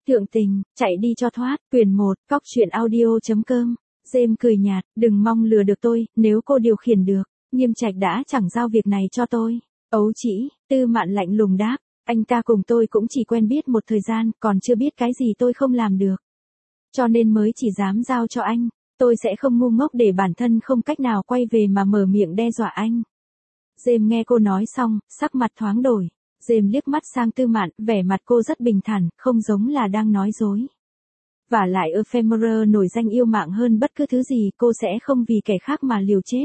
Thượng tình, chạy đi cho thoát, quyển 1, cóc truyện audio.com. James cười nhạt, đừng mong lừa được tôi, nếu cô điều khiển được, Nghiêm Trạch đã chẳng giao việc này cho tôi. Ấu chỉ, Tư Mạn lạnh lùng đáp, anh ta cùng tôi cũng chỉ quen biết một thời gian, còn chưa biết cái gì tôi không làm được. Cho nên mới chỉ dám giao cho anh, tôi sẽ không ngu ngốc để bản thân không cách nào quay về mà mở miệng đe dọa anh. James nghe cô nói xong, sắc mặt thoáng đổi. James liếc mắt sang Tư Mạn, vẻ mặt cô rất bình thản, không giống là đang nói dối. Vả lại Ephemerer nổi danh yêu mạng hơn bất cứ thứ gì, cô sẽ không vì kẻ khác mà liều chết.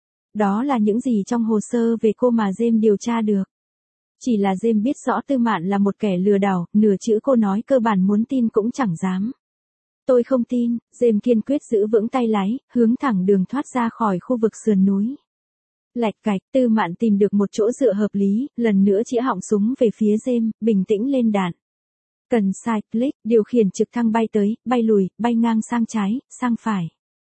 Đó là những gì trong hồ sơ về cô mà James điều tra được. Chỉ là James biết rõ Tư Mạn là một kẻ lừa đảo, nửa chữ cô nói cơ bản muốn tin cũng chẳng dám. Tôi không tin, James kiên quyết giữ vững tay lái, hướng thẳng đường thoát ra khỏi khu vực sườn núi. Lạch cạch, Tư Mạn tìm được một chỗ dựa hợp lý, lần nữa chĩa họng súng về phía James, bình tĩnh lên đạn. Cần side click, điều khiển trực thăng bay tới, bay lùi, bay ngang sang trái, sang phải.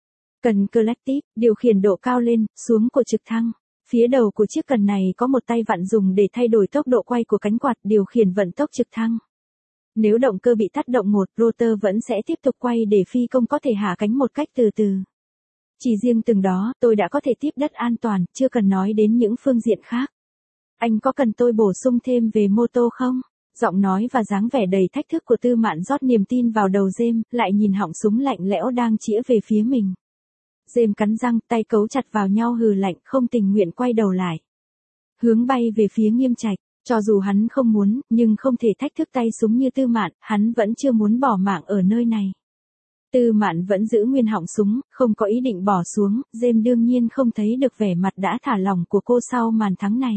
Cần collective, điều khiển độ cao lên, xuống của trực thăng. Phía đầu của chiếc cần này có một tay vặn dùng để thay đổi tốc độ quay của cánh quạt điều khiển vận tốc trực thăng. Nếu động cơ bị tác động một, rotor vẫn sẽ tiếp tục quay để phi công có thể hạ cánh một cách từ từ. Chỉ riêng từng đó, tôi đã có thể tiếp đất an toàn, chưa cần nói đến những phương diện khác. Anh có cần tôi bổ sung thêm về mô tô không? Giọng nói và dáng vẻ đầy thách thức của Tư Mạn rót niềm tin vào đầu James, lại nhìn họng súng lạnh lẽo đang chĩa về phía mình. James cắn răng, tay cấu chặt vào nhau hừ lạnh, không tình nguyện quay đầu lại. Hướng bay về phía Nghiêm Trạch, cho dù hắn không muốn, nhưng không thể thách thức tay súng như Tư Mạn, hắn vẫn chưa muốn bỏ mạng ở nơi này. Tư Mạn vẫn giữ nguyên họng súng, không có ý định bỏ xuống, James đương nhiên không thấy được vẻ mặt đã thả lỏng của cô sau màn thắng này.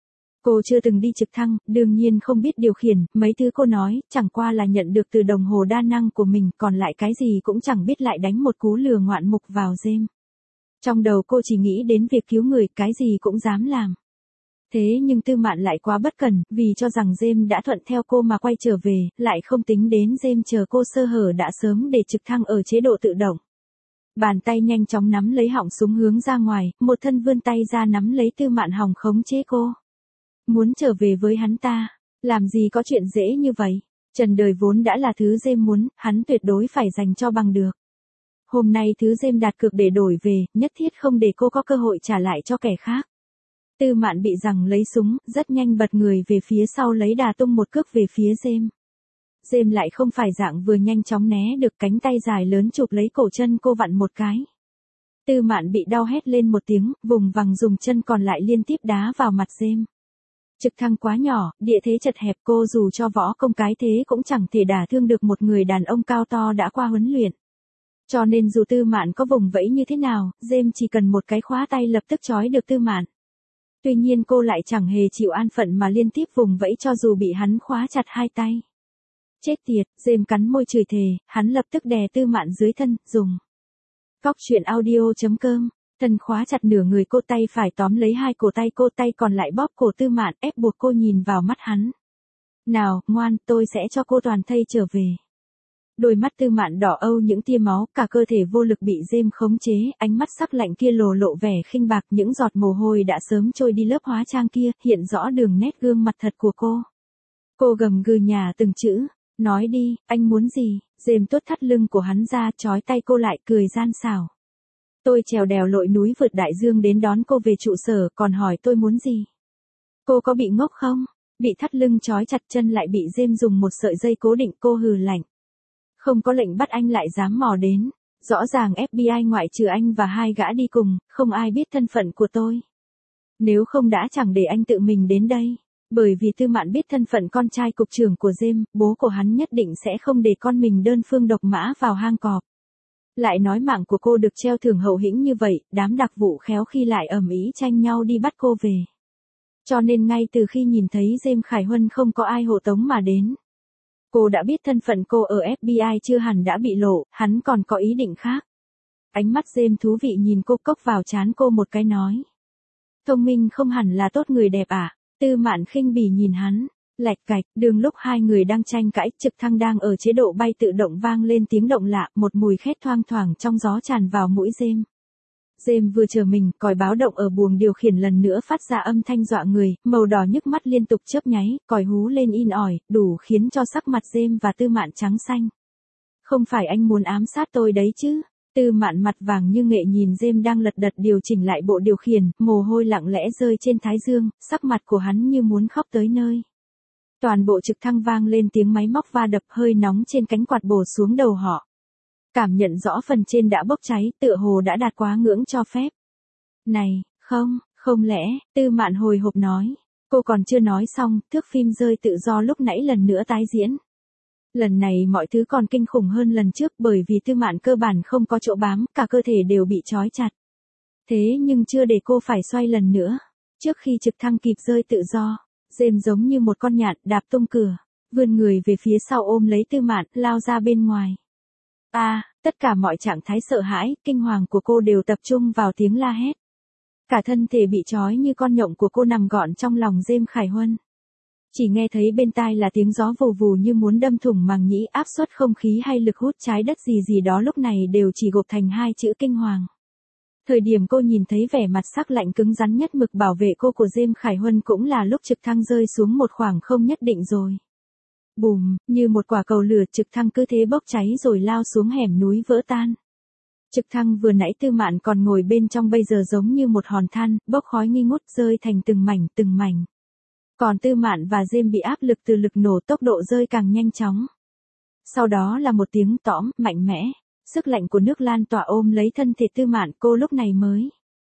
Cô chưa từng đi trực thăng, đương nhiên không biết điều khiển, mấy thứ cô nói, chẳng qua là nhận được từ đồng hồ đa năng của mình, còn lại cái gì cũng chẳng biết lại đánh một cú lừa ngoạn mục vào James. Trong đầu cô chỉ nghĩ đến việc cứu người, cái gì cũng dám làm. Thế nhưng Tư Mạn lại quá bất cẩn, vì cho rằng James đã thuận theo cô mà quay trở về, lại không tính đến James chờ cô sơ hở đã sớm để trực thăng ở chế độ tự động. Bàn tay nhanh chóng nắm lấy họng súng hướng ra ngoài, một thân vươn tay ra nắm lấy Tư Mạn hòng khống chế cô. Muốn trở về với hắn ta, làm gì có chuyện dễ như vậy, trần đời vốn đã là thứ James muốn, hắn tuyệt đối phải dành cho bằng được. Hôm nay thứ James đặt cược để đổi về, nhất thiết không để cô có cơ hội trả lại cho kẻ khác. Tư Mạn bị giằng lấy súng, rất nhanh bật người về phía sau lấy đà tung một cước về phía James. James lại không phải dạng vừa nhanh chóng né được, cánh tay dài lớn chụp lấy cổ chân cô vặn một cái. Tư Mạn bị đau hét lên một tiếng, vùng vằng dùng chân còn lại liên tiếp đá vào mặt James. Trực thăng quá nhỏ, địa thế chật hẹp, cô dù cho võ công cái thế cũng chẳng thể đả thương được một người đàn ông cao to đã qua huấn luyện. Cho nên dù Tư Mạn có vùng vẫy như thế nào, James chỉ cần một cái khóa tay lập tức trói được Tư Mạn. Tuy nhiên cô lại chẳng hề chịu an phận mà liên tiếp vùng vẫy cho dù bị hắn khóa chặt hai tay. Chết tiệt, James cắn môi chửi thề, hắn lập tức đè Tư Mạn dưới thân, dùng. Cóc truyện audio.com. Thân khóa chặt nửa người cô, tay phải tóm lấy hai cổ tay cô, tay còn lại bóp cổ Tư Mạn, ép buộc cô nhìn vào mắt hắn. Nào, ngoan, tôi sẽ cho cô toàn thây trở về. Đôi mắt Tư Mạn đỏ âu những tia máu, cả cơ thể vô lực bị James khống chế, ánh mắt sắc lạnh kia lộ lộ vẻ khinh bạc, những giọt mồ hôi đã sớm trôi đi lớp hóa trang kia, hiện rõ đường nét gương mặt thật của cô. Cô gầm gừ nhả từng chữ, nói đi, anh muốn gì? James tuốt thắt lưng của hắn ra, trói tay cô lại, cười gian xảo. Tôi trèo đèo lội núi vượt đại dương đến đón cô về trụ sở, còn hỏi tôi muốn gì? Cô có bị ngốc không? Bị thắt lưng trói chặt chân lại bị James dùng một sợi dây cố định, cô hừ lạnh. Không có lệnh bắt anh lại dám mò đến. Rõ ràng FBI ngoại trừ anh và hai gã đi cùng, không ai biết thân phận của tôi. Nếu không đã chẳng để anh tự mình đến đây. Bởi vì Tư Mạn biết thân phận con trai cục trưởng của James, bố của hắn nhất định sẽ không để con mình đơn phương độc mã vào hang cọp. Lại nói mạng của cô được treo thưởng hậu hĩnh như vậy, đám đặc vụ khéo khi lại ầm ĩ tranh nhau đi bắt cô về. Cho nên ngay từ khi nhìn thấy James Khải Huân không có ai hộ tống mà đến. Cô đã biết thân phận cô ở FBI chưa hẳn đã bị lộ, hắn còn có ý định khác. Ánh mắt James thú vị nhìn cô, cốc vào trán cô một cái nói. Thông minh không hẳn là tốt người đẹp à? Tư Mạn khinh bỉ nhìn hắn. Lạch cạch, đường lúc hai người đang tranh cãi, trực thăng đang ở chế độ bay tự động vang lên tiếng động lạ, một mùi khét thoang thoảng trong gió tràn vào mũi James. James vừa chờ mình, còi báo động ở buồng điều khiển lần nữa phát ra âm thanh dọa người, màu đỏ nhức mắt liên tục chớp nháy, còi hú lên in ỏi, đủ khiến cho sắc mặt James và Tư Mạn trắng xanh. Không phải anh muốn ám sát tôi đấy chứ? Tư Mạn mặt vàng như nghệ nhìn James đang lật đật điều chỉnh lại bộ điều khiển, mồ hôi lặng lẽ rơi trên thái dương, sắc mặt của hắn như muốn khóc tới nơi. Toàn bộ trực thăng vang lên tiếng máy móc va đập, hơi nóng trên cánh quạt bổ xuống đầu họ. Cảm nhận rõ phần trên đã bốc cháy, tựa hồ đã đạt quá ngưỡng cho phép. Này, không lẽ, Tư Mạn hồi hộp nói. Cô còn chưa nói xong, thước phim rơi tự do lúc nãy lần nữa tái diễn. Lần này mọi thứ còn kinh khủng hơn lần trước bởi vì Tư Mạn cơ bản không có chỗ bám, cả cơ thể đều bị trói chặt. Thế nhưng chưa để cô phải xoay lần nữa. Trước khi trực thăng kịp rơi tự do, James giống như một con nhạn đạp tung cửa, vươn người về phía sau ôm lấy Tư Mạn, lao ra bên ngoài. Tất cả mọi trạng thái sợ hãi, kinh hoàng của cô đều tập trung vào tiếng la hét. Cả thân thể bị trói như con nhộng của cô nằm gọn trong lòng James Khải Huân. Chỉ nghe thấy bên tai là tiếng gió vù vù như muốn đâm thủng màng nhĩ, áp suất không khí hay lực hút trái đất gì đó lúc này đều chỉ gộp thành hai chữ kinh hoàng. Thời điểm cô nhìn thấy vẻ mặt sắc lạnh cứng rắn nhất mực bảo vệ cô của James Khải Huân cũng là lúc trực thăng rơi xuống một khoảng không nhất định rồi. Bùm, như một quả cầu lửa, trực thăng cứ thế bốc cháy rồi lao xuống hẻm núi vỡ tan. Trực thăng vừa nãy Tư Mạn còn ngồi bên trong bây giờ giống như một hòn than, bốc khói nghi ngút rơi thành từng mảnh. Còn Tư Mạn và James bị áp lực từ lực nổ, tốc độ rơi càng nhanh chóng. Sau đó là một tiếng tõm, mạnh mẽ, sức lạnh của nước lan tỏa ôm lấy thân thể Tư Mạn, cô lúc này mới.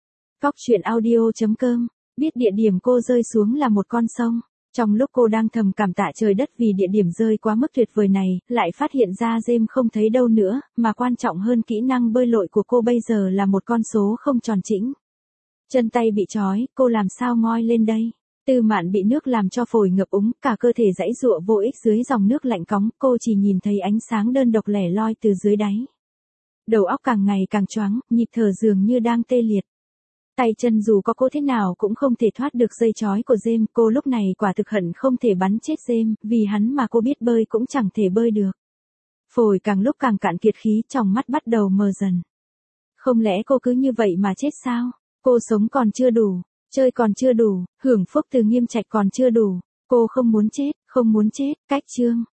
Coctruyện.audio.com, biết địa điểm cô rơi xuống là một con sông. Trong lúc cô đang thầm cảm tạ trời đất vì địa điểm rơi quá mức tuyệt vời này, lại phát hiện ra James không thấy đâu nữa, mà quan trọng hơn kỹ năng bơi lội của cô bây giờ là một con số không tròn chỉnh. Chân tay bị trói, cô làm sao ngoi lên đây? Tư Mạn bị nước làm cho phổi ngập úng, cả cơ thể giãy giụa vô ích dưới dòng nước lạnh cóng, cô chỉ nhìn thấy ánh sáng đơn độc lẻ loi từ dưới đáy. Đầu óc càng ngày càng choáng, nhịp thở dường như đang tê liệt. Tay chân dù có cố thế nào cũng không thể thoát được dây trói của James, cô lúc này quả thực hận không thể bắn chết James, vì hắn mà cô biết bơi cũng chẳng thể bơi được. Phổi càng lúc càng cạn kiệt khí, trong mắt bắt đầu mờ dần. Không lẽ cô cứ như vậy mà chết sao? Cô sống còn chưa đủ, chơi còn chưa đủ, hưởng phúc từ Nghiêm Trạch còn chưa đủ. Cô không muốn chết, cách chương.